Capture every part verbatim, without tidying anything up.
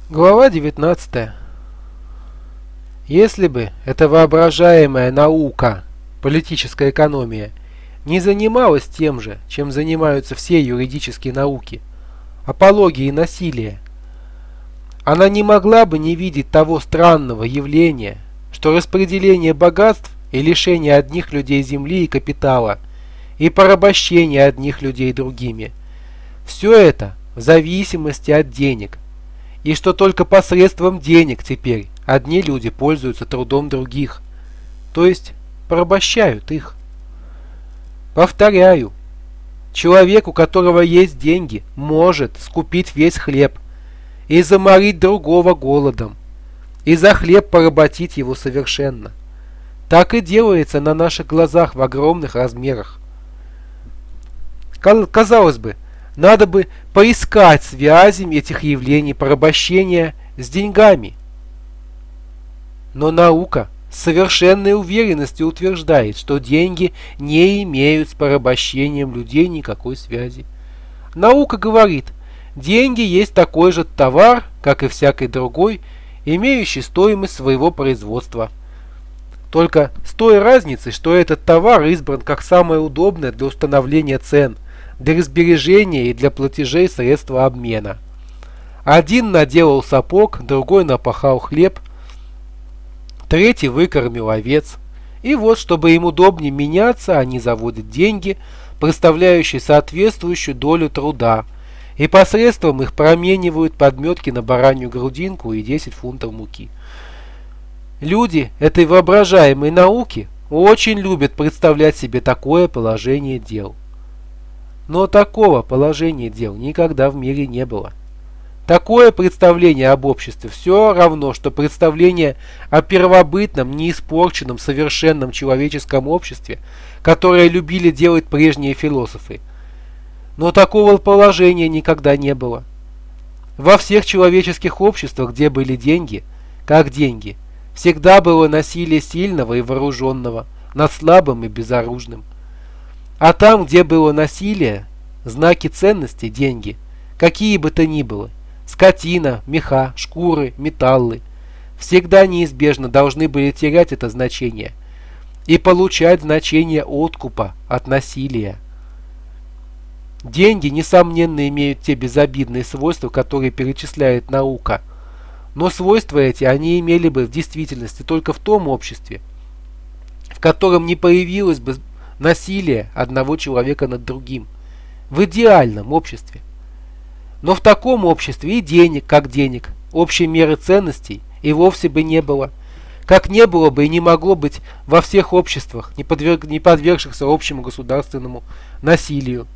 Глава девятнадцатая. Если бы эта воображаемая наука, политическая экономия, не занималась тем же, чем занимаются все юридические науки, апологией насилия, она не могла бы не видеть того странного явления, что распределение богатств и лишение одних людей земли и капитала, и порабощение одних людей другими, все это в зависимости от денег, и что только посредством денег теперь одни люди пользуются трудом других, то есть порабощают их. Повторяю, человек, у которого есть деньги, может скупить весь хлеб и заморить другого голодом, и за хлеб поработить его совершенно. Так и делается на наших глазах в огромных размерах. Казалось бы, надо бы поискать связи этих явлений порабощения с деньгами. Но наука с совершенной уверенностью утверждает, что деньги не имеют с порабощением людей никакой связи. Наука говорит, деньги есть такой же товар, как и всякий другой, имеющий стоимость своего производства. Только с той разницей, что этот товар избран как самое удобное для установления цен, для сбережения и для платежей средства обмена. Один наделал сапог, другой напахал хлеб, третий выкормил овец. И вот, чтобы им удобнее меняться, они заводят деньги, представляющие соответствующую долю труда, и посредством их променивают подметки на баранью грудинку и десять фунтов муки. Люди этой воображаемой науки очень любят представлять себе такое положение дел. Но такого положения дел никогда в мире не было. Такое представление об обществе все равно, что представление о первобытном, неиспорченном, совершенном человеческом обществе, которое любили делать прежние философы. Но такого положения никогда не было. Во всех человеческих обществах, где были деньги, как деньги, всегда было насилие сильного и вооруженного над слабым и безоружным. А там, где было насилие, знаки ценности, деньги, какие бы то ни было, скотина, меха, шкуры, металлы, всегда неизбежно должны были терять это значение и получать значение откупа от насилия. Деньги, несомненно, имеют те безобидные свойства, которые перечисляет наука, но свойства эти они имели бы в действительности только в том обществе, в котором не появилось бы насилие одного человека над другим, в идеальном обществе. Но в таком обществе и денег, как денег, общей меры ценностей и вовсе бы не было, как не было бы и не могло быть во всех обществах, не, подверг, не подвергшихся общему государственному насилию.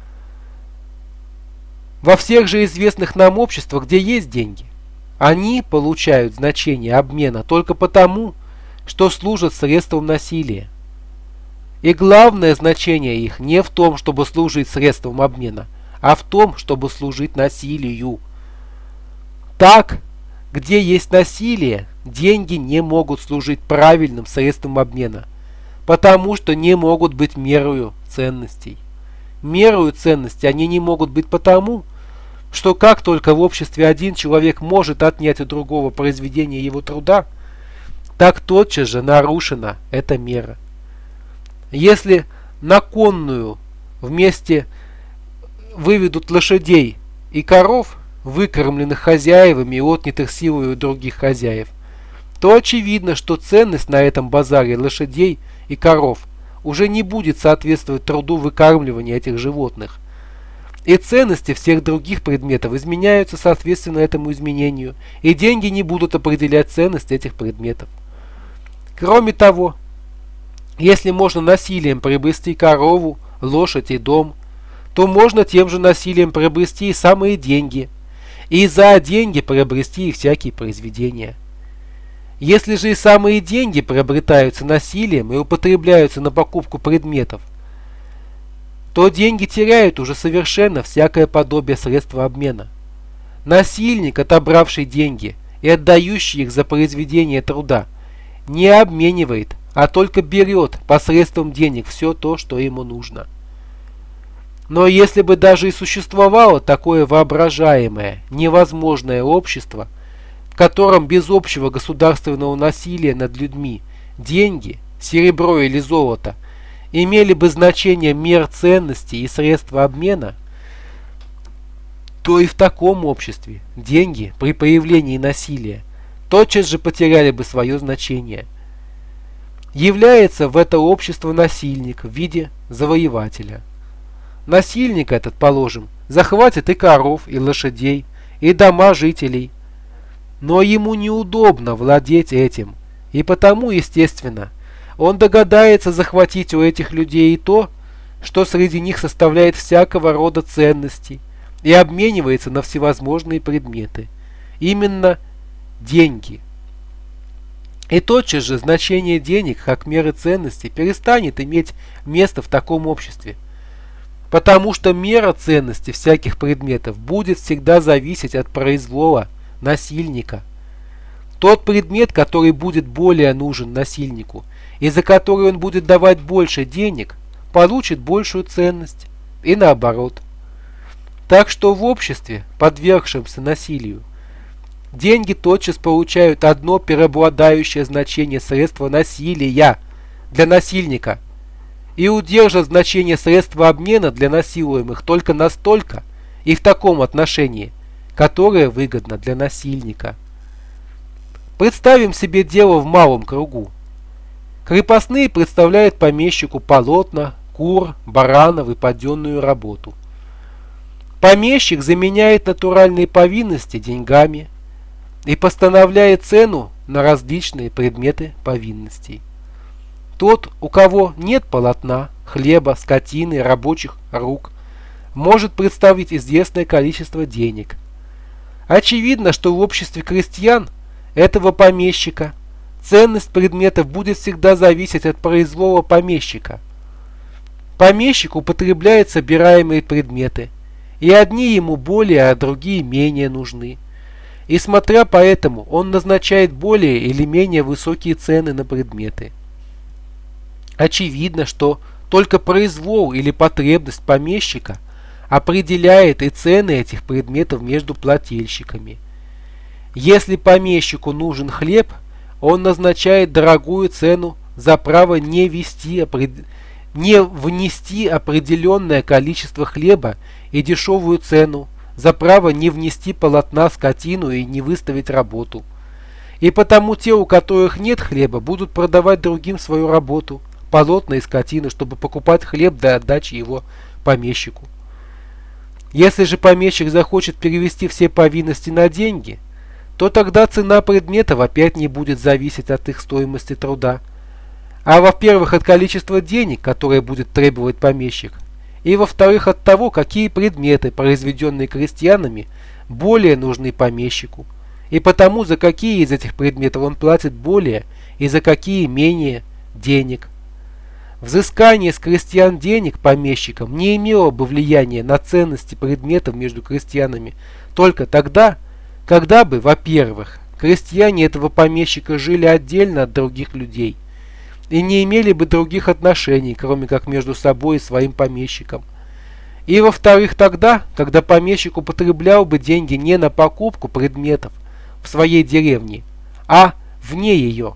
Во всех же известных нам обществах, где есть деньги, они получают значение обмена только потому, что служат средством насилия. И главное значение их не в том, чтобы служить средством обмена, а в том, чтобы служить насилию. Так, где есть насилие, деньги не могут служить правильным средством обмена, потому что не могут быть мерою ценностей. Мерою ценностей они не могут быть потому, что как только в обществе один человек может отнять у другого произведение его труда, так тотчас же нарушена эта мера. Если на конную вместе выведут лошадей и коров, выкормленных хозяевами и отнятых силой у других хозяев, то очевидно, что ценность на этом базаре лошадей и коров уже не будет соответствовать труду выкармливания этих животных. И ценности всех других предметов изменяются соответственно этому изменению, и деньги не будут определять ценность этих предметов. Кроме того, если можно насилием приобрести корову, лошадь и дом, то можно тем же насилием приобрести и самые деньги, и за деньги приобрести и всякие произведения. Если же и самые деньги приобретаются насилием и употребляются на покупку предметов, то деньги теряют уже совершенно всякое подобие средства обмена. Насильник, отобравший деньги и отдающий их за произведение труда, не обменивает, а только берет посредством денег все то, что ему нужно. Но если бы даже и существовало такое воображаемое, невозможное общество, в котором без общего государственного насилия над людьми деньги, серебро или золото имели бы значение мер ценностей и средства обмена, то и в таком обществе деньги при появлении насилия тотчас же потеряли бы свое значение. Является в это общество насильник в виде завоевателя. Насильник этот, положим, захватит и коров, и лошадей, и дома жителей. Но ему неудобно владеть этим, и потому, естественно, он догадается захватить у этих людей и то, что среди них составляет всякого рода ценности и обменивается на всевозможные предметы. Именно деньги. И тотчас же значение денег как меры ценности перестанет иметь место в таком обществе, потому что мера ценности всяких предметов будет всегда зависеть от произвола насильника. Тот предмет, который будет более нужен насильнику и за который он будет давать больше денег, получит большую ценность и наоборот. Так что в обществе, подвергшемся насилию, деньги тотчас получают одно преобладающее значение средства насилия для насильника и удержат значение средства обмена для насилуемых только настолько и в таком отношении, которое выгодно для насильника. Представим себе дело в малом кругу. Крепостные представляют помещику полотна, кур, баранов и паденную работу. Помещик заменяет натуральные повинности деньгами и постановляет цену на различные предметы повинностей. Тот, у кого нет полотна, хлеба, скотины, рабочих рук, может представить известное количество денег. Очевидно, что в обществе крестьян этого помещика ценность предметов будет всегда зависеть от произвола помещика. Помещик употребляет собираемые предметы, и одни ему более, а другие менее нужны. И смотря по этому, он назначает более или менее высокие цены на предметы. Очевидно, что только произвол или потребность помещика определяет и цены этих предметов между плательщиками. Если помещику нужен хлеб, он назначает дорогую цену за право не вести определенную не внести определенное количество хлеба и дешевую цену за право не внести полотна, скотину и не выставить работу. И потому те, у которых нет хлеба, будут продавать другим свою работу, полотна и скотину, чтобы покупать хлеб для отдачи его помещику. Если же помещик захочет перевести все повинности на деньги, то тогда цена предметов опять не будет зависеть от их стоимости труда, а во-первых от количества денег, которое будет требовать помещик, и во-вторых от того, какие предметы, произведенные крестьянами, более нужны помещику, и потому за какие из этих предметов он платит более и за какие менее денег. Взыскание с крестьян денег помещикам не имело бы влияния на ценности предметов между крестьянами только тогда, когда бы, во-первых, крестьяне этого помещика жили отдельно от других людей и не имели бы других отношений, кроме как между собой и своим помещиком. И во-вторых, тогда, когда помещик употреблял бы деньги не на покупку предметов в своей деревне, а вне ее.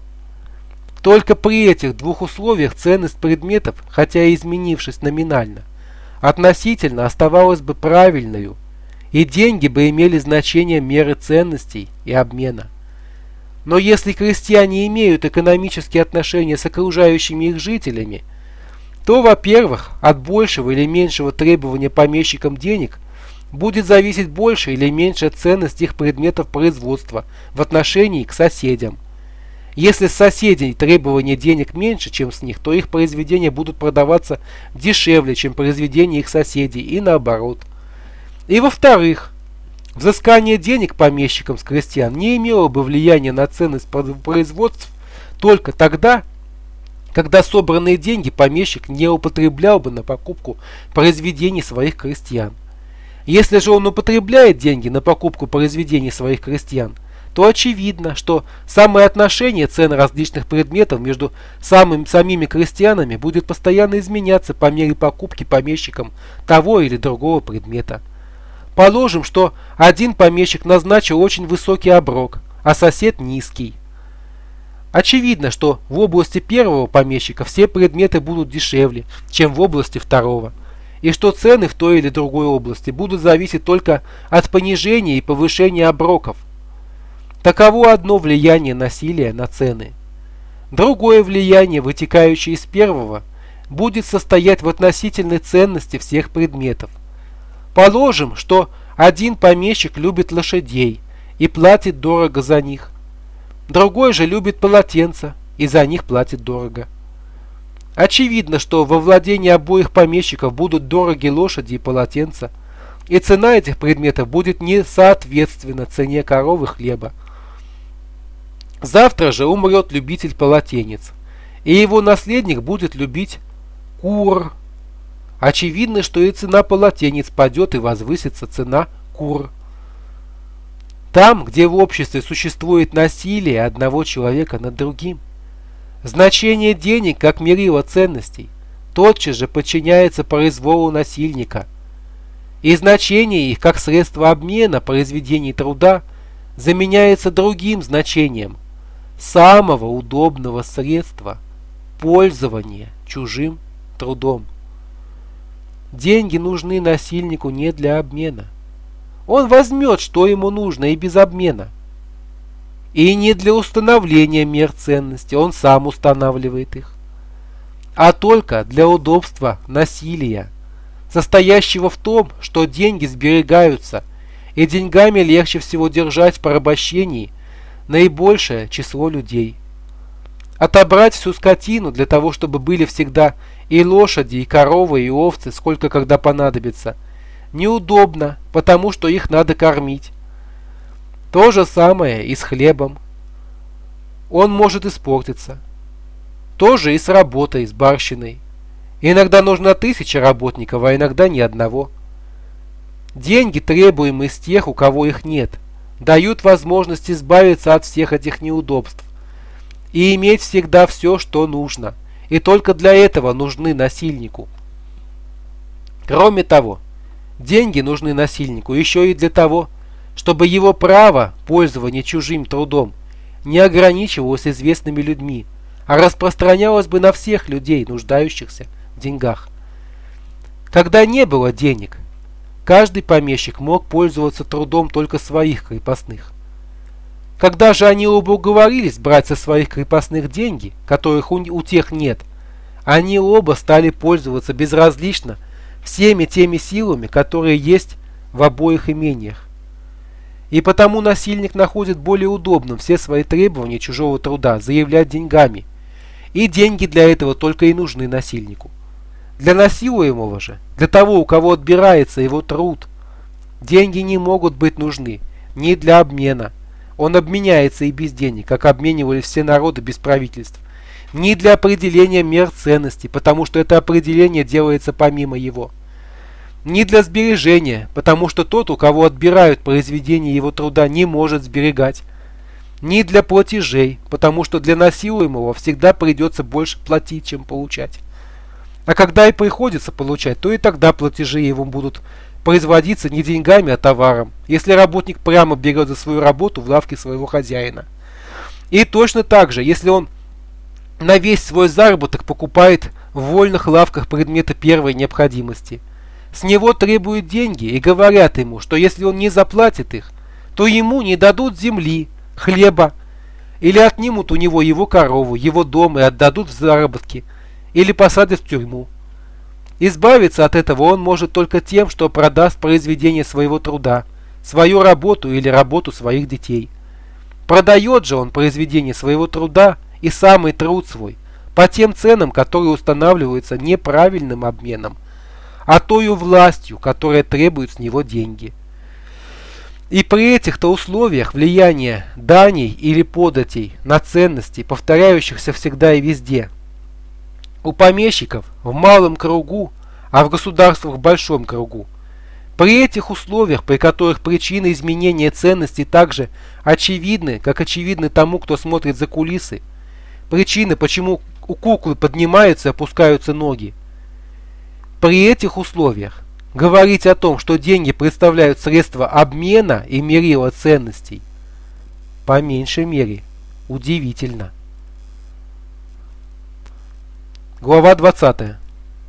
Только при этих двух условиях ценность предметов, хотя и изменившись номинально, относительно оставалась бы правильной, и деньги бы имели значение меры ценностей и обмена. Но если крестьяне имеют экономические отношения с окружающими их жителями, то, во-первых, от большего или меньшего требования помещикам денег будет зависеть больше или меньшая ценность их предметов производства в отношении к соседям. Если с соседей требования денег меньше, чем с них, то их произведения будут продаваться дешевле, чем произведения их соседей, и наоборот. И во-вторых, взыскание денег помещикам с крестьян не имело бы влияния на ценность производств только тогда, когда собранные деньги помещик не употреблял бы на покупку произведений своих крестьян. Если же он употребляет деньги на покупку произведений своих крестьян, то очевидно, что самое отношение цен различных предметов между самым, самими крестьянами будет постоянно изменяться по мере покупки помещиком того или другого предмета. Положим, что один помещик назначил очень высокий оброк, а сосед низкий. Очевидно, что в области первого помещика все предметы будут дешевле, чем в области второго, и что цены в той или другой области будут зависеть только от понижения и повышения оброков. Таково одно влияние насилия на цены. Другое влияние, вытекающее из первого, будет состоять в относительной ценности всех предметов. Положим, что один помещик любит лошадей и платит дорого за них. Другой же любит полотенца и за них платит дорого. Очевидно, что во владении обоих помещиков будут дороги лошади и полотенца, и цена этих предметов будет не соответственна цене коровы и хлеба. Завтра же умрет любитель полотенец, и его наследник будет любить кур. Очевидно, что и цена полотенец падет и возвысится цена кур. Там, где в обществе существует насилие одного человека над другим, значение денег как мерило ценностей тотчас же подчиняется произволу насильника, и значение их как средство обмена произведений труда заменяется другим значением самого удобного средства пользования чужим трудом. Деньги нужны насильнику не для обмена. Он возьмет, что ему нужно, и без обмена. И не для установления мер ценности, он сам устанавливает их, а только для удобства насилия, состоящего в том, что деньги сберегаются, и деньгами легче всего держать в порабощении наибольшее число людей. Отобрать всю скотину для того, чтобы были всегда и лошади, и коровы, и овцы, сколько когда понадобится, неудобно, потому что их надо кормить. То же самое и с хлебом. Он может испортиться. То же и с работой, с барщиной. Иногда нужно тысяча работников, а иногда ни одного. Деньги, требуемые с тех, у кого их нет, дают возможность избавиться от всех этих неудобств и иметь всегда все, что нужно, и только для этого нужны насильнику. Кроме того, деньги нужны насильнику еще и для того, чтобы его право пользования чужим трудом не ограничивалось известными людьми, а распространялось бы на всех людей, нуждающихся в деньгах. Когда не было денег, каждый помещик мог пользоваться трудом только своих крепостных. Когда же они оба уговорились брать со своих крепостных деньги, которых у, у тех нет, они оба стали пользоваться безразлично всеми теми силами, которые есть в обоих имениях. И потому насильник находит более удобным все свои требования чужого труда заявлять деньгами, и деньги для этого только и нужны насильнику. Для насилуемого же, для того, у кого отбирается его труд, деньги не могут быть нужны ни для обмена, он обменяется и без денег, как обменивались все народы без правительств, ни для определения мер ценности, потому что это определение делается помимо его, ни для сбережения, потому что тот, у кого отбирают произведение его труда, не может сберегать, ни для платежей, потому что для насилуемого всегда придется больше платить, чем получать. А когда и приходится получать, то и тогда платежи его будут производиться не деньгами, а товаром, если работник прямо берет за свою работу в лавке своего хозяина. И точно так же, если он на весь свой заработок покупает в вольных лавках предметы первой необходимости, с него требуют деньги и говорят ему, что если он не заплатит их, то ему не дадут земли, хлеба, или отнимут у него его корову, его дом и отдадут в заработки, или посадят в тюрьму. Избавиться от этого он может только тем, что продаст произведение своего труда, свою работу или работу своих детей. Продает же он произведение своего труда и самый труд свой по тем ценам, которые устанавливаются неправильным обменом, а тою властью, которая требует с него деньги. И при этих-то условиях влияние даний или податей на ценности, повторяющихся всегда и везде, у помещиков в малом кругу, а в государствах в большом кругу. При этих условиях, при которых причины изменения ценностей также очевидны, как очевидны тому, кто смотрит за кулисы, причины, почему у куклы поднимаются и опускаются ноги, при этих условиях говорить о том, что деньги представляют средства обмена и мерила ценностей, по меньшей мере, удивительно. Глава двадцатая.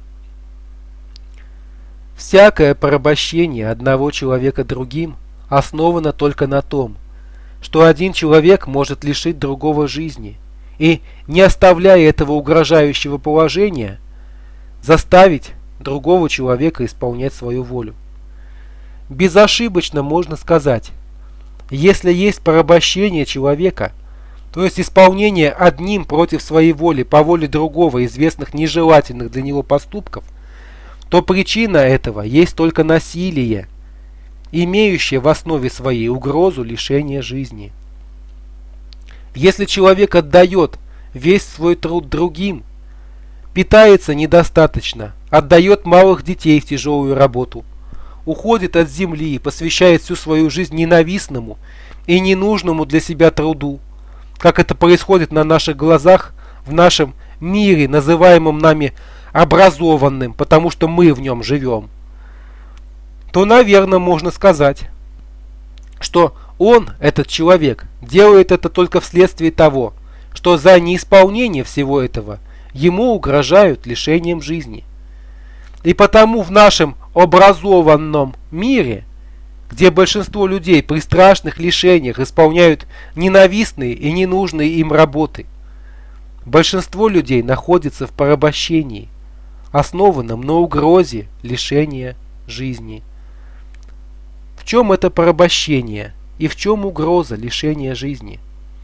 Всякое порабощение одного человека другим основано только на том, что один человек может лишить другого жизни и, не оставляя этого угрожающего положения, заставить другого человека исполнять свою волю. Безошибочно можно сказать, если есть порабощение человека, то есть исполнение одним против своей воли по воле другого известных нежелательных для него поступков, то причина этого есть только насилие, имеющее в основе своей угрозу лишения жизни. Если человек отдает весь свой труд другим, питается недостаточно, отдает малых детей в тяжелую работу, уходит от земли и посвящает всю свою жизнь ненавистному и ненужному для себя труду, как это происходит на наших глазах в нашем мире, называемом нами образованным, потому что мы в нем живем, то, наверное, можно сказать, что он, этот человек, делает это только вследствие того, что за неисполнение всего этого ему угрожают лишением жизни. И потому в нашем образованном мире, где большинство людей при страшных лишениях исполняют ненавистные и ненужные им работы, большинство людей находится в порабощении, основанном на угрозе лишения жизни. В чем это порабощение и в чем угроза лишения жизни?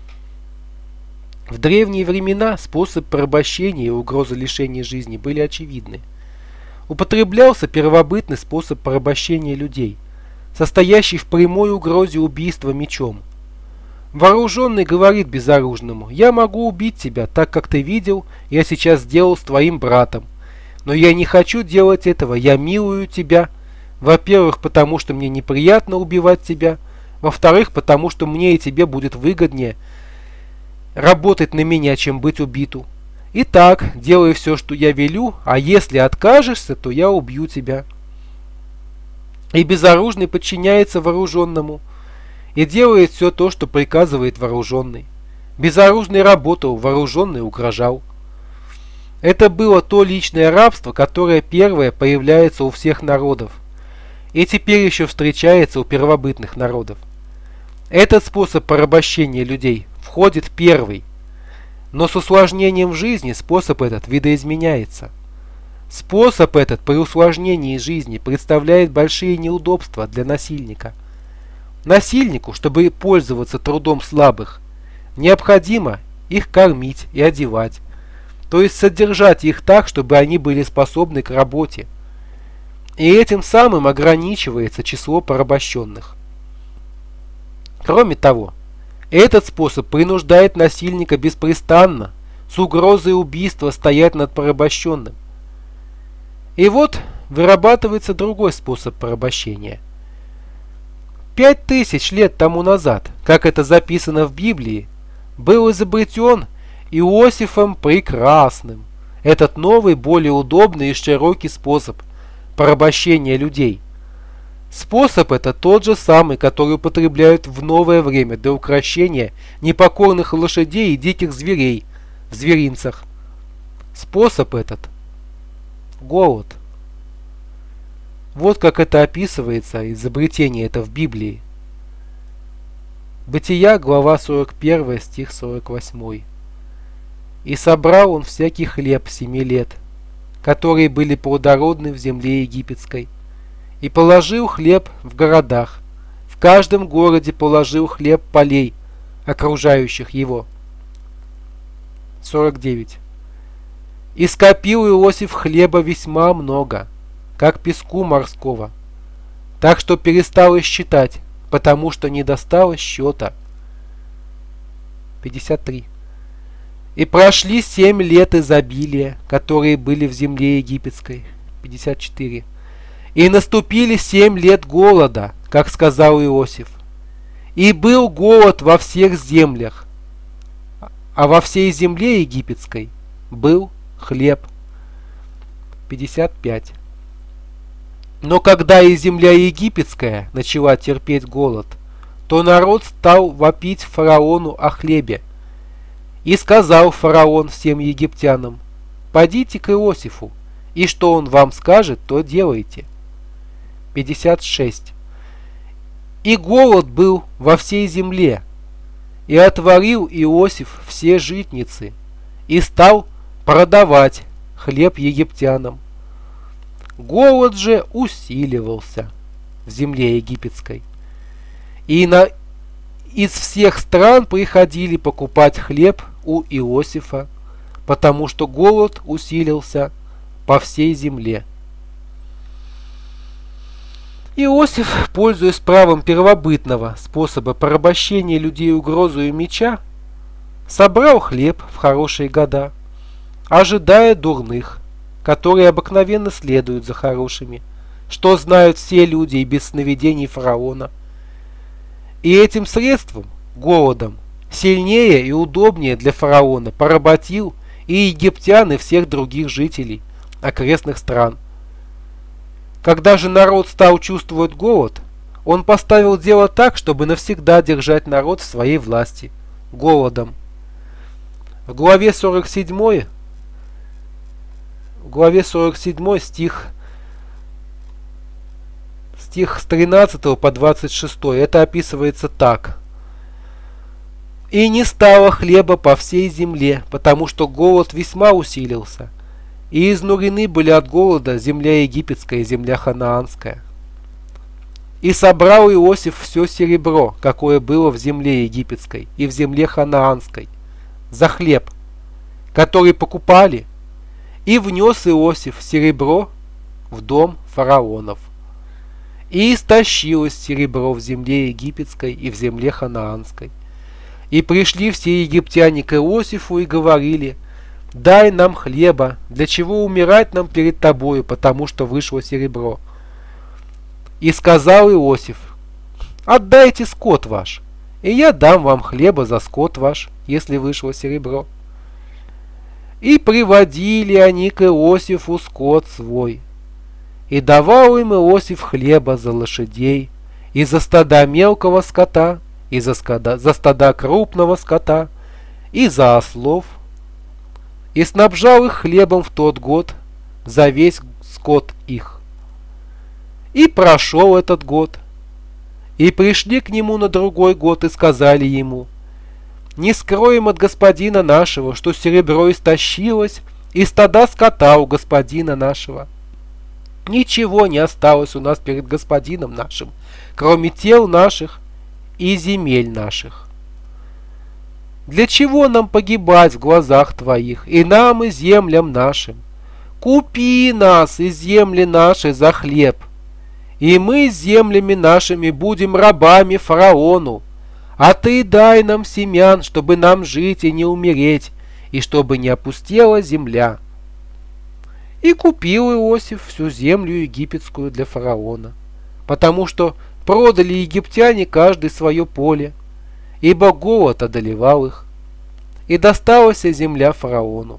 В древние времена способ порабощения и угроза лишения жизни были очевидны. Употреблялся первобытный способ порабощения людей, состоящий в прямой угрозе убийства мечом. Вооруженный говорит безоружному: «Я могу убить тебя, так как ты видел, я сейчас сделал с твоим братом. Но я не хочу делать этого, я милую тебя, во-первых, потому что мне неприятно убивать тебя, во-вторых, потому что мне и тебе будет выгоднее работать на меня, чем быть убиту. Итак, делай все, что я велю, а если откажешься, то я убью тебя». И безоружный подчиняется вооруженному и делает все то, что приказывает вооруженный. Безоружный работал, вооруженный угрожал. Это было то личное рабство, которое первое появляется у всех народов, и теперь еще встречается у первобытных народов. Этот способ порабощения людей входит первый, но с усложнением в жизни способ этот видоизменяется. Способ этот при усложнении жизни представляет большие неудобства для насильника. Насильнику, чтобы пользоваться трудом слабых, необходимо их кормить и одевать, то есть содержать их так, чтобы они были способны к работе. И этим самым ограничивается число порабощенных. Кроме того, этот способ принуждает насильника беспрестанно, с угрозой убийства, стоять над порабощенным. И вот вырабатывается другой способ порабощения. Пять тысяч лет тому назад, как это записано в Библии, был изобретен Иосифом Прекрасным этот новый, более удобный и широкий способ порабощения людей. Способ это тот же самый, который употребляют в новое время для укрощения непокорных лошадей и диких зверей в зверинцах. Способ этот – голод. Вот как это описывается, изобретение это в Библии. Бытия, глава сорок первая, стих сорок восьмой. «И собрал он всякий хлеб семи лет, которые были плодородны в земле египетской, и положил хлеб в городах, в каждом городе положил хлеб полей, окружающих его». сорок девять. «И скопил Иосиф хлеба весьма много, как песку морского, так что перестал их считать, потому что не достало счета». пятьдесят три. «И прошли семь лет изобилия, которые были в земле египетской». пятьдесят четыре. «И наступили семь лет голода, как сказал Иосиф. И был голод во всех землях, а во всей земле египетской был хлеб». пятьдесят пять. «Но когда и земля египетская начала терпеть голод, то то народ стал вопить фараону о хлебе. И сказал фараон всем египтянам: «Подите к Иосифу, и что он вам скажет, то делайте». пятьдесят шесть. И голод был во всей земле, и отворил Иосиф все житницы, и стал продавать хлеб египтянам. Голод же усиливался в земле египетской, и на, из всех стран приходили покупать хлеб у Иосифа, потому что голод усилился по всей земле. Иосиф, пользуясь правом первобытного способа порабощения людей угрозою меча, собрал хлеб в хорошие года, ожидая дурных, которые обыкновенно следуют за хорошими, что знают все люди и без сновидений фараона. И этим средством, голодом, сильнее и удобнее для фараона поработил и египтян, и всех других жителей окрестных стран. Когда же народ стал чувствовать голод, он поставил дело так, чтобы навсегда держать народ в своей власти, голодом. В главе сорок семь, в главе сорок семь стих, стих с тринадцатого по двадцать шесть, это описывается так. «И не стало хлеба по всей земле, потому что голод весьма усилился, и изнурены были от голода земля египетская и земля ханаанская. И собрал Иосиф все серебро, какое было в земле египетской и в земле ханаанской, за хлеб, который покупали, и внес Иосиф серебро в дом фараонов. И истощилось серебро в земле египетской и в земле ханаанской. И пришли все египтяне к Иосифу и говорили: дай нам хлеба, для чего умирать нам перед тобою, потому что вышло серебро. И сказал Иосиф: отдайте скот ваш, и я дам вам хлеба за скот ваш, если вышло серебро. И приводили они к Иосифу скот свой, и давал им Иосиф хлеба за лошадей, и за стада мелкого скота, и за стада, за стада крупного скота, и за ослов, и снабжал их хлебом в тот год за весь скот их. И прошел этот год, и пришли к нему на другой год и сказали ему: не скроем от господина нашего, что серебро истощилось, и стада скота у господина нашего. Ничего не осталось у нас перед господином нашим, кроме тел наших и земель наших. Для чего нам погибать в глазах твоих, и нам, и землям нашим? Купи нас и земли наши за хлеб, и мы с землями нашими будем рабами фараону, а ты дай нам семян, чтобы нам жить и не умереть, и чтобы не опустела земля. И купил Иосиф всю землю египетскую для фараона, потому что продали египтяне каждый свое поле, ибо голод одолевал их, и досталась земля фараону.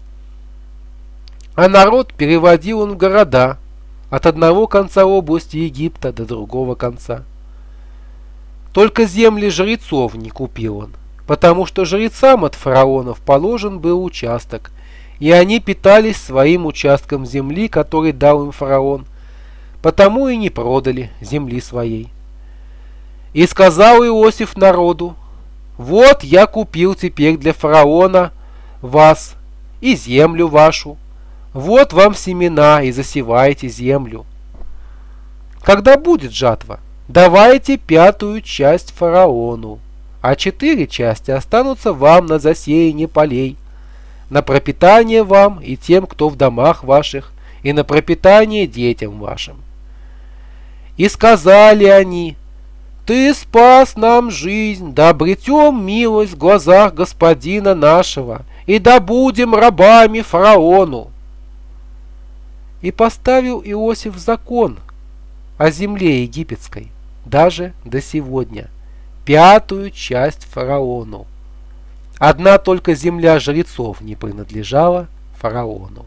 А народ переводил он в города, от одного конца области Египта до другого конца. Только земли жрецов не купил он, потому что жрецам от фараонов положен был участок, и они питались своим участком земли, который дал им фараон, потому и не продали земли своей. И сказал Иосиф народу: вот я купил теперь для фараона вас и землю вашу, вот вам семена, и засевайте землю. Когда будет жатва, давайте пятую часть фараону, а четыре части останутся вам на засеяние полей, на пропитание вам и тем, кто в домах ваших, и на пропитание детям вашим. И сказали они: ты спас нам жизнь, да обретем милость в глазах господина нашего, и да будем рабами фараону. И поставил Иосиф закон о земле египетской, даже до сегодня, пятую часть фараону. Одна только земля жрецов не принадлежала фараону.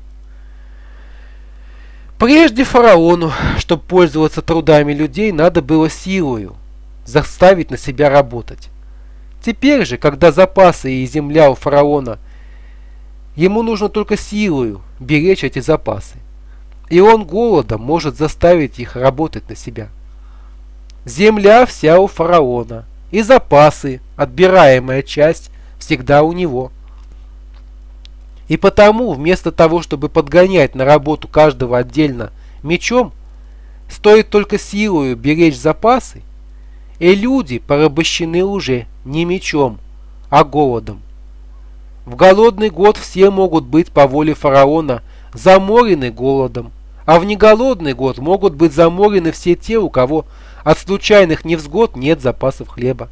Прежде фараону, чтобы пользоваться трудами людей, надо было силою, заставить на себя работать. Теперь же, когда запасы и земля у фараона, ему нужно только силою беречь эти запасы. И он голодом может заставить их работать на себя. Земля вся у фараона, и запасы, отбираемая часть, всегда у него. И потому, вместо того, чтобы подгонять на работу каждого отдельно мечом, стоит только силою беречь запасы, и люди порабощены уже не мечом, а голодом. В голодный год все могут быть по воле фараона заморены голодом, а в неголодный год могут быть заморены все те, у кого от случайных невзгод нет запасов хлеба.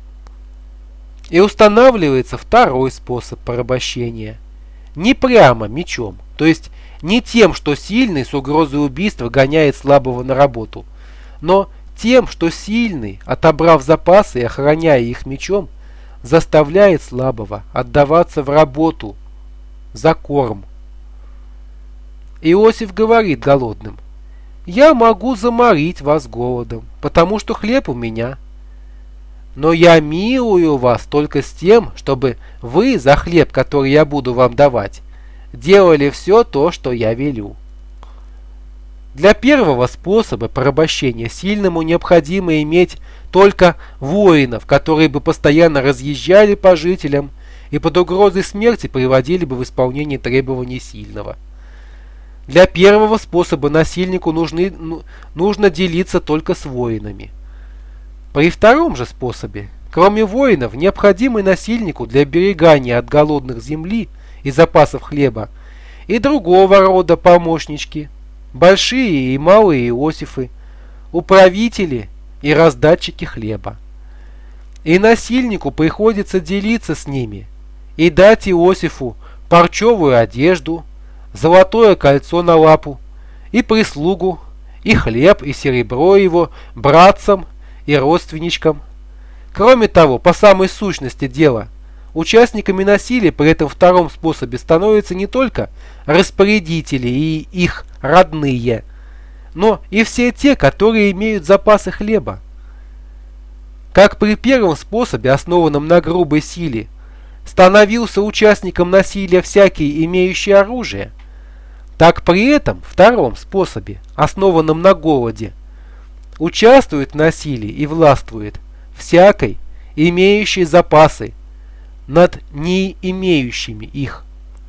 И устанавливается второй способ порабощения. Не прямо мечом, то есть не тем, что сильный с угрозой убийства гоняет слабого на работу, но тем, что сильный, отобрав запасы и охраняя их мечом, заставляет слабого отдаваться в работу за корм. Иосиф говорит голодным: «Я могу заморить вас голодом, потому что хлеб у меня. Но я милую вас только с тем, чтобы вы за хлеб, который я буду вам давать, делали все то, что я велю». Для первого способа порабощения сильному необходимо иметь только воинов, которые бы постоянно разъезжали по жителям и под угрозой смерти приводили бы в исполнение требований сильного. Для первого способа насильнику нужны, ну, нужно делиться только с воинами. При втором же способе, кроме воинов, необходимы насильнику для оберегания от голодных земли и запасов хлеба и другого рода помощнички, большие и малые Иосифы, управители и раздатчики хлеба. И насильнику приходится делиться с ними и дать Иосифу парчевую одежду, золотое кольцо на лапу, и прислугу, и хлеб, и серебро его братцам и родственничкам. Кроме того, по самой сущности дела, участниками насилия при этом втором способе становятся не только распорядители и их родные, но и все те, которые имеют запасы хлеба. Как при первом способе, основанном на грубой силе, становился участником насилия всякий, имеющий оружие, так при этом втором способе, основанном на голоде, участвует в насилии и властвует всякий, имеющий запасы над не имеющими их.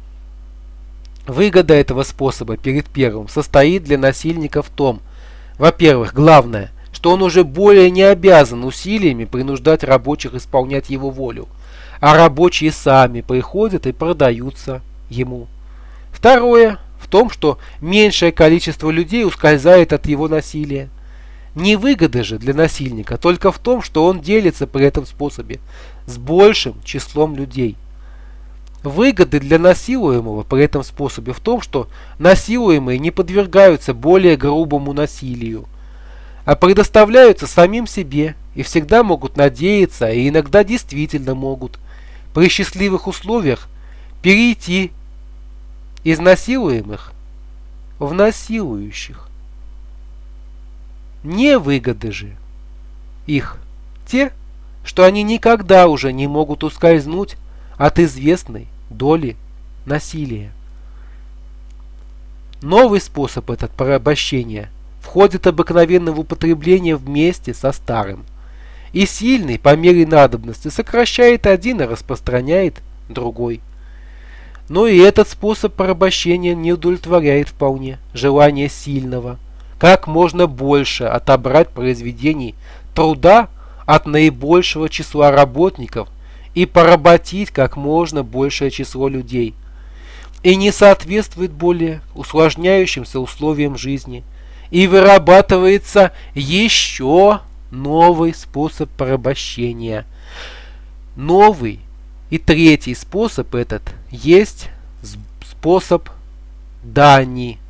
Выгода этого способа перед первым состоит для насильника в том, во-первых, главное, что он уже более не обязан усилиями принуждать рабочих исполнять его волю, а рабочие сами приходят и продаются ему. Второе, в том, что меньшее количество людей ускользает от его насилия. Невыгода же для насильника только в том, что он делится при этом способе с большим числом людей. Выгоды для насилуемого при этом способе в том, что насилуемые не подвергаются более грубому насилию, а предоставляются самим себе и всегда могут надеяться, и иногда действительно могут, при счастливых условиях, перейти из насилуемых в насилующих. Невыгоды же их те, что они никогда уже не могут ускользнуть от известной доли насилия. Новый способ этот порабощения входит обыкновенно в употребление вместе со старым, и сильный по мере надобности сокращает один и распространяет другой. Но и этот способ порабощения не удовлетворяет вполне желание сильного как можно больше отобрать произведений труда от наибольшего числа работников и поработить как можно большее число людей, и не соответствует более усложняющимся условиям жизни, и вырабатывается еще новый способ порабощения. Новый и третий способ этот есть способ дани.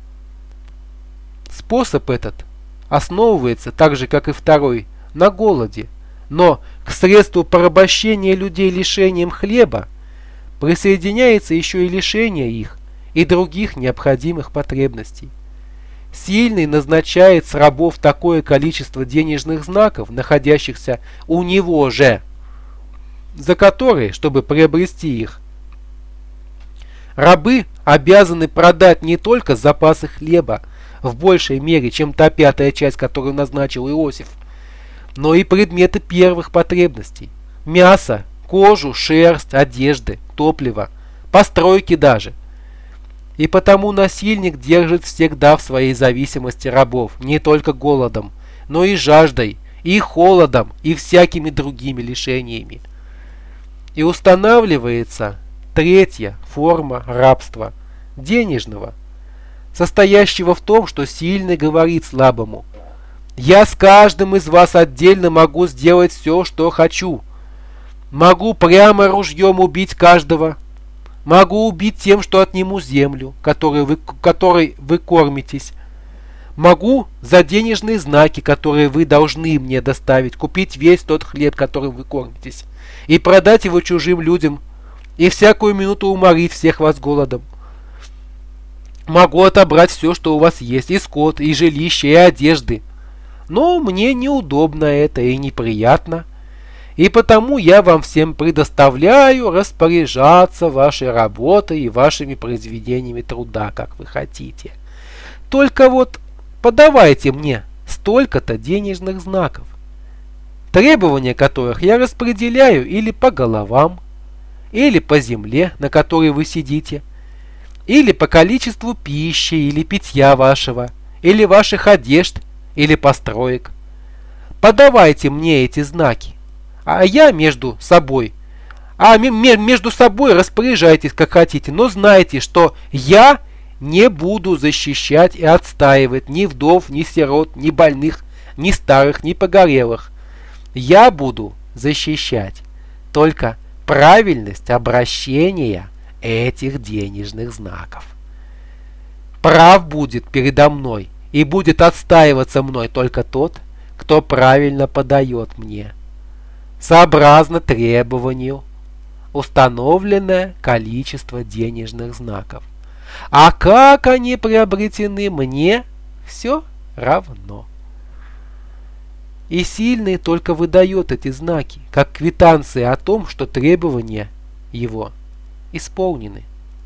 Способ этот основывается так же, как и второй, на голоде, но к средству порабощения людей лишением хлеба присоединяется еще и лишение их и других необходимых потребностей. Сильный назначает с рабов такое количество денежных знаков, находящихся у него же, за которые, чтобы приобрести их, рабы обязаны продать не только запасы хлеба в большей мере, чем та пятая часть, которую назначил Иосиф, но и предметы первых потребностей: мясо, кожу, шерсть, одежды, топливо, постройки даже. И потому насильник держит всегда в своей зависимости рабов не только голодом, но и жаждой, и холодом, и всякими другими лишениями. И устанавливается третья форма рабства, денежного, состоящего в том, что сильный говорит слабому: «Я с каждым из вас отдельно могу сделать все, что хочу. Могу прямо ружьем убить каждого. Могу убить тем, что отниму землю, которой вы, которой вы кормитесь. Могу за денежные знаки, которые вы должны мне доставить, купить весь тот хлеб, которым вы кормитесь, и продать его чужим людям, и всякую минуту уморить всех вас голодом. Могу отобрать все, что у вас есть, и скот, и жилище, и одежды. Но мне неудобно это и неприятно, и потому я вам всем предоставляю распоряжаться вашей работой и вашими произведениями труда, как вы хотите. Только вот подавайте мне столько-то денежных знаков, требования которых я распределяю или по головам, или по земле, на которой вы сидите, или по количеству пищи или питья вашего, или ваших одежд, или построек. Подавайте мне эти знаки, а я между собой, а между собой распоряжайтесь как хотите, но знайте, что я не буду защищать и отстаивать ни вдов, ни сирот, ни больных, ни старых, ни погорелых. Я буду защищать только правильность обращения этих денежных знаков. Прав будет передо мной и будет отстаиваться мной только тот, кто правильно подает мне, сообразно требованию, установленное количество денежных знаков. А как они приобретены, мне все равно. И сильный только выдает эти знаки, как квитанции о том, что требования его исполнены.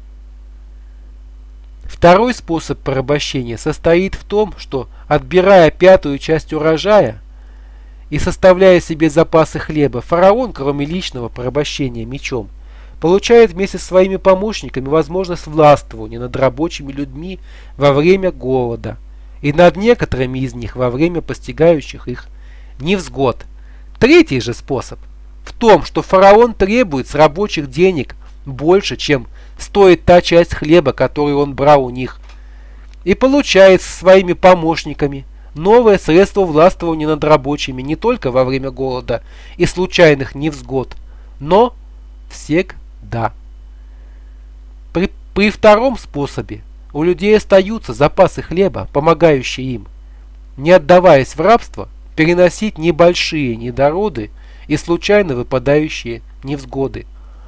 Второй способ порабощения состоит в том, что, отбирая пятую часть урожая и составляя себе запасы хлеба, фараон, кроме личного порабощения мечом, получает вместе со своими помощниками возможность властвования над рабочими людьми во время голода и над некоторыми из них во время постигающих их невзгод. Третий же способ в том, что фараон требует с рабочих денег больше, чем стоит та часть хлеба, которую он брал у них, и получает со своими помощниками новое средство властвования над рабочими не только во время голода и случайных невзгод, но всегда. При, при втором способе у людей остаются запасы хлеба, помогающие им, не отдаваясь в рабство, переносить небольшие недороды и случайно выпадающие невзгоды.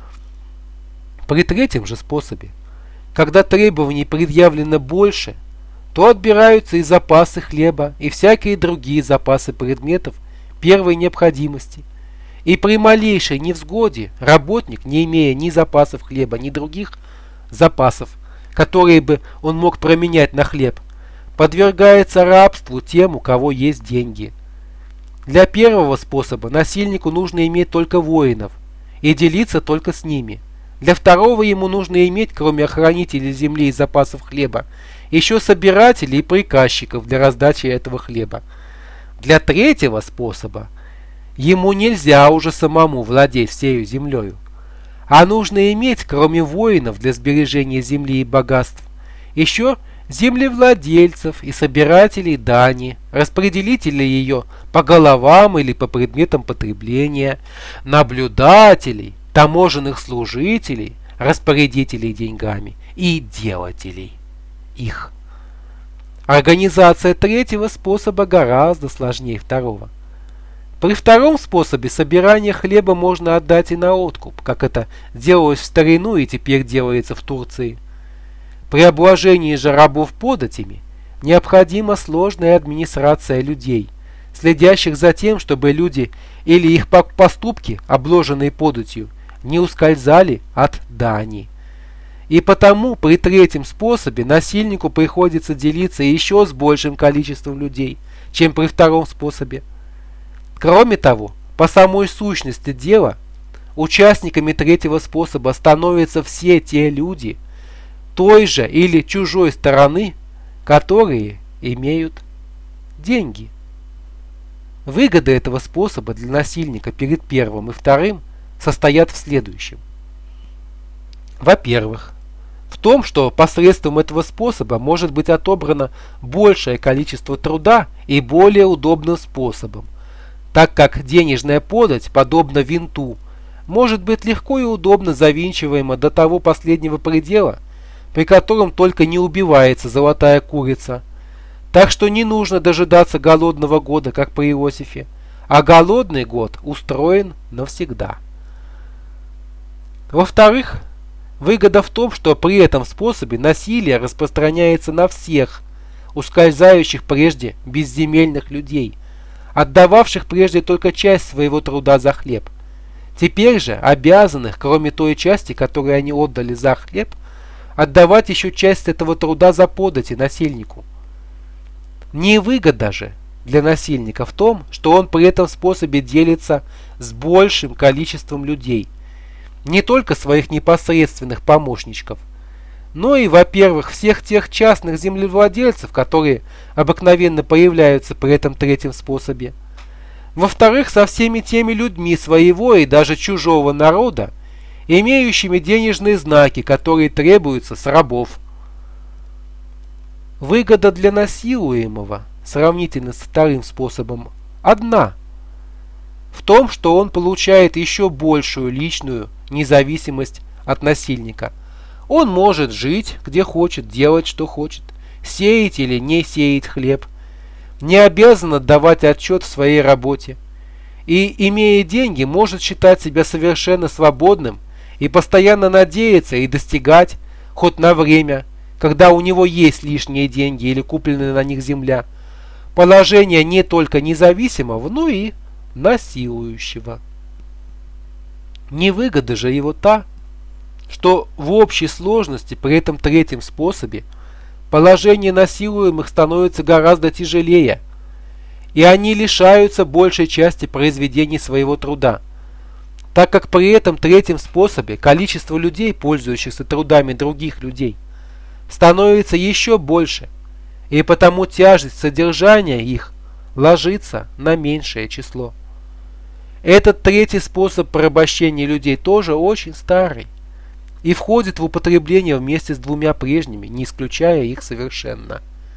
При третьем же способе, когда требований предъявлено больше, то отбираются и запасы хлеба, и всякие другие запасы предметов первой необходимости. И при малейшей невзгоде работник, не имея ни запасов хлеба, ни других запасов, которые бы он мог променять на хлеб, подвергается рабству тем, у кого есть деньги. Для первого способа насильнику нужно иметь только воинов и делиться только с ними. Для второго ему нужно иметь, кроме охранителей земли и запасов хлеба, еще собирателей и приказчиков для раздачи этого хлеба. Для третьего способа ему нельзя уже самому владеть всею землею, а нужно иметь, кроме воинов для сбережения земли и богатств, еще землевладельцев и собирателей дани, распределителей ее по головам или по предметам потребления, наблюдателей, таможенных служителей, распорядителей деньгами и делателей их. Организация третьего способа гораздо сложнее второго. При втором способе собирание хлеба можно отдать и на откуп, как это делалось в старину и теперь делается в Турции. При обложении же рабов податями необходима сложная администрация людей, следящих за тем, чтобы люди или их поступки, обложенные податью, не ускользали от дани. И потому при третьем способе насильнику приходится делиться еще с большим количеством людей, чем при втором способе. Кроме того, по самой сущности дела, участниками третьего способа становятся все те люди той же или чужой стороны, которые имеют деньги. Выгоды этого способа для насильника перед первым и вторым состоят в следующем. Во-первых, в том, что посредством этого способа может быть отобрано большее количество труда и более удобным способом, так как денежная подать, подобно винту, может быть легко и удобно завинчиваема до того последнего предела, при котором только не убивается золотая курица. Так что не нужно дожидаться голодного года, как при Иосифе, а голодный год устроен навсегда. Во-вторых, выгода в том, что при этом способе насилие распространяется на всех ускользающих прежде безземельных людей, отдававших прежде только часть своего труда за хлеб, теперь же обязанных, кроме той части, которую они отдали за хлеб, отдавать еще часть этого труда за подати насильнику. Невыгода же для насильника в том, что он при этом способе делится с большим количеством людей, не только своих непосредственных помощничков, но и, во-первых, всех тех частных землевладельцев, которые обыкновенно появляются при этом третьем способе, во-вторых, со всеми теми людьми своего и даже чужого народа, имеющими денежные знаки, которые требуются с рабов. Выгода для насилуемого, сравнительно со вторым способом, одна. В том, что он получает еще большую личную независимость от насильника. Он может жить, где хочет, делать, что хочет, сеять или не сеять хлеб, не обязан отдавать отчет в своей работе. И, имея деньги, может считать себя совершенно свободным и постоянно надеяться и достигать, хоть на время, когда у него есть лишние деньги или купленная на них земля, положение не только независимого, но и насилующего. Невыгода же его та, что в общей сложности при этом третьем способе положение насилуемых становится гораздо тяжелее, и они лишаются большей части произведений своего труда, так как при этом третьем способе количество людей, пользующихся трудами других людей, становится еще больше, и потому тяжесть содержания их ложится на меньшее число. Этот третий способ порабощения людей тоже очень старый и входит в употребление вместе с двумя прежними, не исключая их совершенно.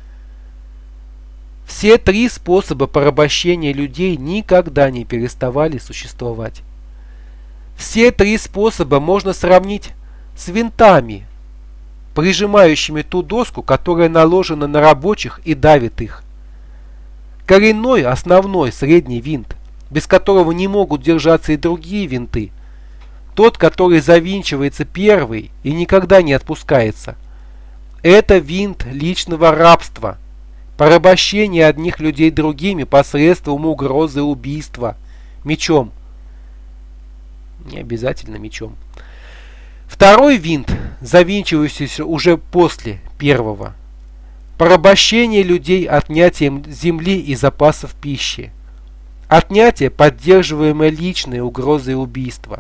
Все три способа порабощения людей никогда не переставали существовать. Все три способа можно сравнить с винтами, прижимающими ту доску, которая наложена на рабочих и давит их. Коренной, основной, средний винт, без которого не могут держаться и другие винты, тот, который завинчивается первый и никогда не отпускается, это винт личного рабства, порабощение одних людей другими посредством угрозы убийства мечом. Не обязательно мечом. Второй винт, завинчивающийся уже после первого, порабощение людей отнятием земли и запасов пищи, отнятие, поддерживаемое личной угрозой убийства.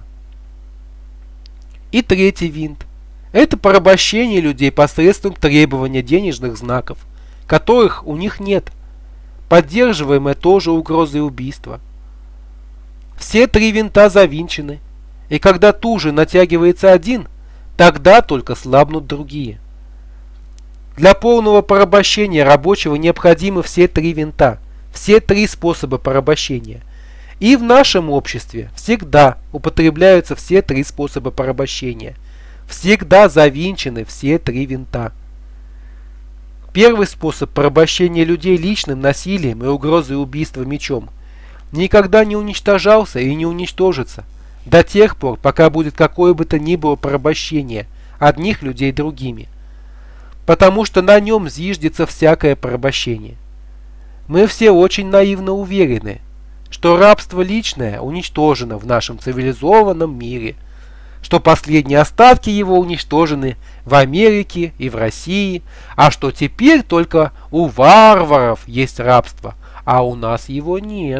И третий винт – это порабощение людей посредством требования денежных знаков, которых у них нет, поддерживаемое тоже угрозой убийства. Все три винта завинчены, и когда туже натягивается один, тогда только слабнут другие. Для полного порабощения рабочего необходимы все три винта, все три способа порабощения. И в нашем обществе всегда употребляются все три способа порабощения. Всегда завинчены все три винта. Первый способ порабощения людей личным насилием и угрозой убийства мечом никогда не уничтожался и не уничтожится до тех пор, пока будет какое бы то ни было порабощение одних людей другими. потому что на нем зиждется всякое порабощение. Мы все очень наивно уверены, что рабство личное уничтожено в нашем цивилизованном мире, что последние остатки его уничтожены в Америке и в России, а что теперь только у варваров есть рабство, а у нас его нет.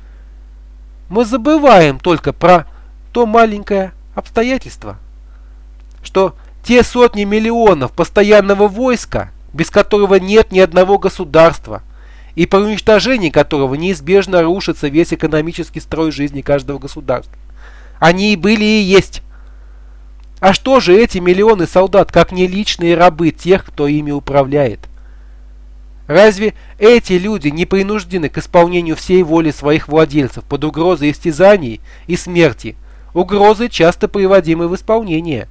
Мы забываем только про то маленькое обстоятельство, что те сотни миллионов постоянного войска, без которого нет ни одного государства, и при уничтожении которого неизбежно рушится весь экономический строй жизни каждого государства, они и были, и есть. А что же эти миллионы солдат, как не личные рабы тех, кто ими управляет? Разве эти люди не принуждены к исполнению всей воли своих владельцев под угрозой истязаний и смерти, угрозы, часто приводимые в исполнение?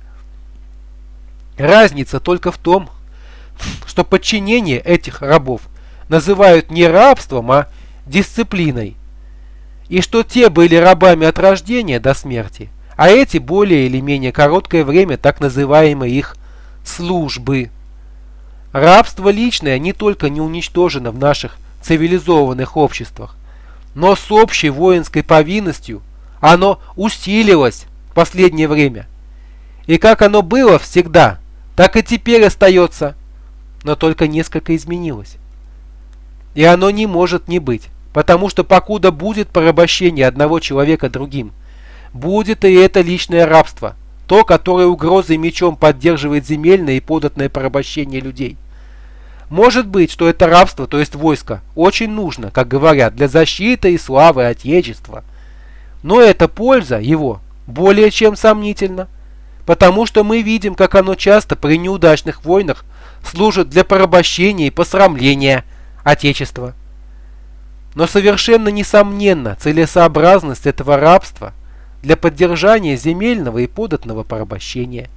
Разница только в том, что подчинение этих рабов называют не рабством, а дисциплиной, и что те были рабами от рождения до смерти, а эти более или менее короткое время так называемые их службы. Рабство личное не только не уничтожено в наших цивилизованных обществах, но с общей воинской повинностью оно усилилось в последнее время. И как оно было всегда, так и теперь остается, но только несколько изменилось. И оно не может не быть, потому что покуда будет порабощение одного человека другим, будет и это личное рабство, то, которое угрозой и мечом поддерживает земельное и податное порабощение людей. Может быть, что это рабство, то есть войско, очень нужно, как говорят, для защиты и славы Отечества. Но эта польза его более чем сомнительна, потому что мы видим, как оно часто при неудачных войнах служит для порабощения и посрамления Отечества. Но совершенно несомненно целесообразность этого рабства для поддержания земельного и податного порабощения.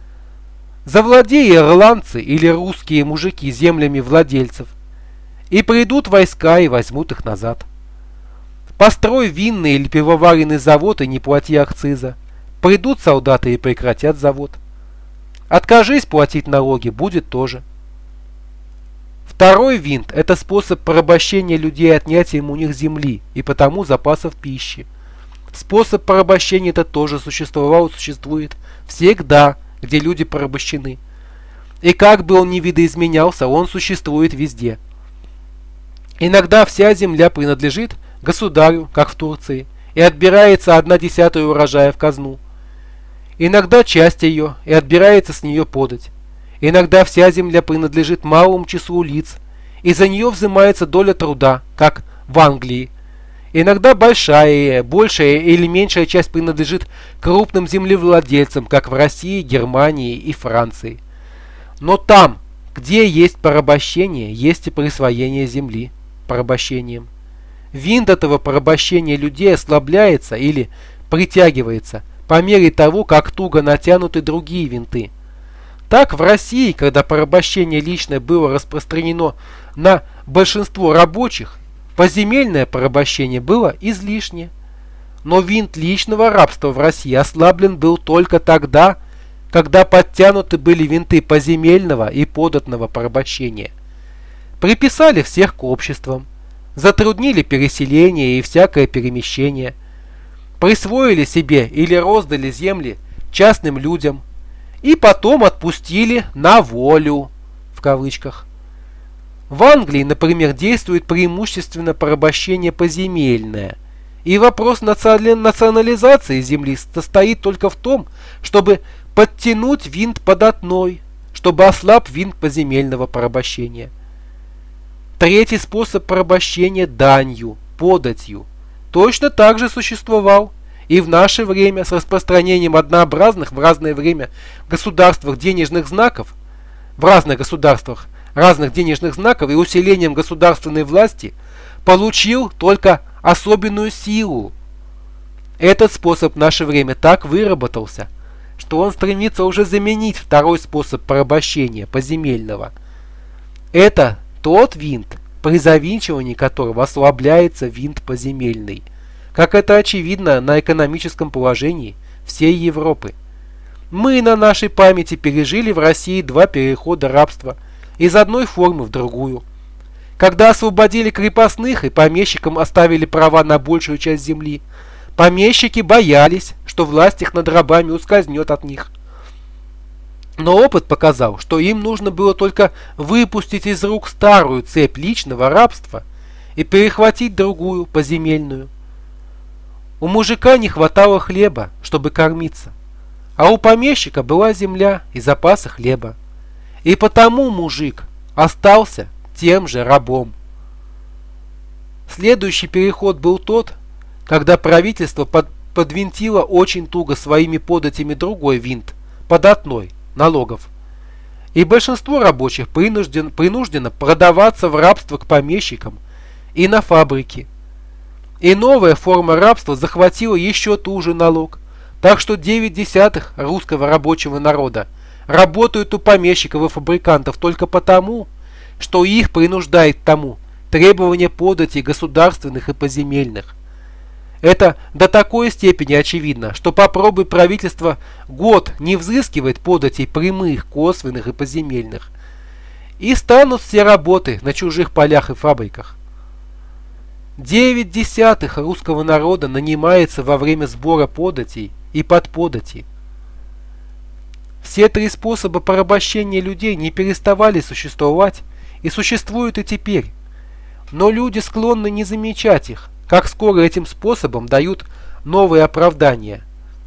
Завладея ирландцы или русские мужики землями владельцев, и придут войска и возьмут их назад. Построй винный или пивоваренный завод и не плати акциза, придут солдаты и прекратят завод. Откажись платить налоги, будет тоже. Второй винт – это способ порабощения людей отнятием у них земли и потому запасов пищи. Способ порабощения это тоже существовал и существует всегда, где люди порабощены. И как бы он ни видоизменялся, он существует везде. Иногда вся земля принадлежит государю, как в Турции, и отбирается одна десятая урожая в казну. Иногда часть ее, и отбирается с нее подать. Иногда вся земля принадлежит малому числу лиц, и за нее взимается доля труда, как в Англии. Иногда большая, большая или меньшая часть принадлежит крупным землевладельцам, как в России, Германии и Франции. Но там, где есть порабощение, есть и присвоение земли порабощением. Винт этого порабощения людей ослабляется или притягивается по мере того, как туго натянуты другие винты. Так в России, когда порабощение личное было распространено на большинство рабочих, поземельное порабощение было излишне. Но винт личного рабства в России ослаблен был только тогда, когда подтянуты были винты поземельного и податного порабощения. Приписали всех к обществам, затруднили переселение и всякое перемещение, присвоили себе или роздали земли частным людям и потом отпустили на волю, в кавычках. В Англии, например, действует преимущественно порабощение поземельное, и вопрос национализации земли состоит только в том, чтобы подтянуть винт податной, чтобы ослаб винт поземельного порабощения. Третий способ порабощения данью, податью, точно так же существовал и в наше время с распространением однообразных в разное время в государствах денежных знаков, в разных государствах разных денежных знаков и усилением государственной власти получил только особенную силу. Этот способ в наше время так выработался, что он стремится уже заменить второй способ порабощения поземельного. Это тот винт, при завинчивании которого ослабляется винт поземельный, как это очевидно на экономическом положении всей Европы. Мы на нашей памяти пережили в России два перехода рабства из одной формы в другую. Когда освободили крепостных и помещикам оставили права на большую часть земли, помещики боялись, что власть их над рабами ускользнет от них. Но опыт показал, что им нужно было только выпустить из рук старую цепь личного рабства и перехватить другую, поземельную. У мужика не хватало хлеба, чтобы кормиться, а у помещика была земля и запасы хлеба. И потому мужик остался тем же рабом. Следующий переход был тот, когда правительство под, подвинтило очень туго своими податями другой винт, податной, налогов. И большинство рабочих принужден, принуждено продаваться в рабство к помещикам и на фабрики. И новая форма рабства захватила еще туже налог, так что девять десятых русского рабочего народа работают у помещиков и фабрикантов только потому, что их принуждает к тому требование податей государственных и поземельных. Это до такой степени очевидно, что попробуй правительство год не взыскивать податей прямых, косвенных и поземельных, и станут все работы на чужих полях и фабриках. Девять десятых русского народа нанимается во время сбора податей и подподатей. Все три способа порабощения людей не переставали существовать и существуют и теперь, но люди склонны не замечать их, как скоро этим способом дают новые оправдания.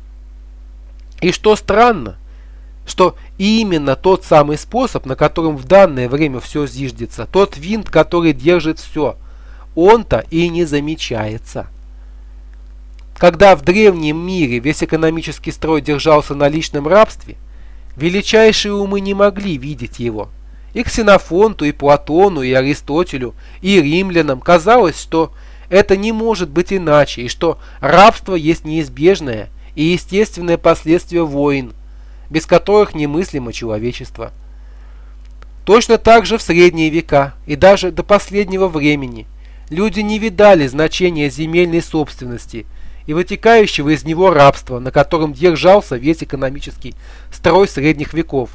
И что странно, что именно тот самый способ, на котором в данное время все зиждется, тот винт, который держит все, он-то и не замечается. Когда в древнем мире весь экономический строй держался на личном рабстве, величайшие умы не могли видеть его. И Ксенофонту, и Платону, и Аристотелю, и римлянам казалось, что это не может быть иначе, и что рабство есть неизбежное и естественное последствие войн, без которых немыслимо человечество. Точно так же в средние века и даже до последнего времени люди не видали значения земельной собственности и вытекающего из него рабства, на котором держался весь экономический строй средних веков.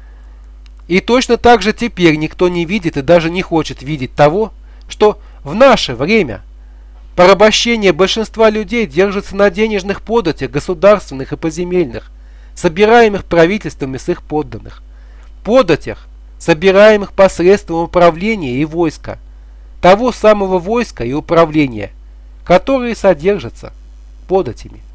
И точно так же теперь никто не видит и даже не хочет видеть того, что в наше время порабощение большинства людей держится на денежных податях государственных и поземельных, собираемых правительствами с их подданных, податях, собираемых посредством управления и войска, того самого войска и управления, которые содержатся податями.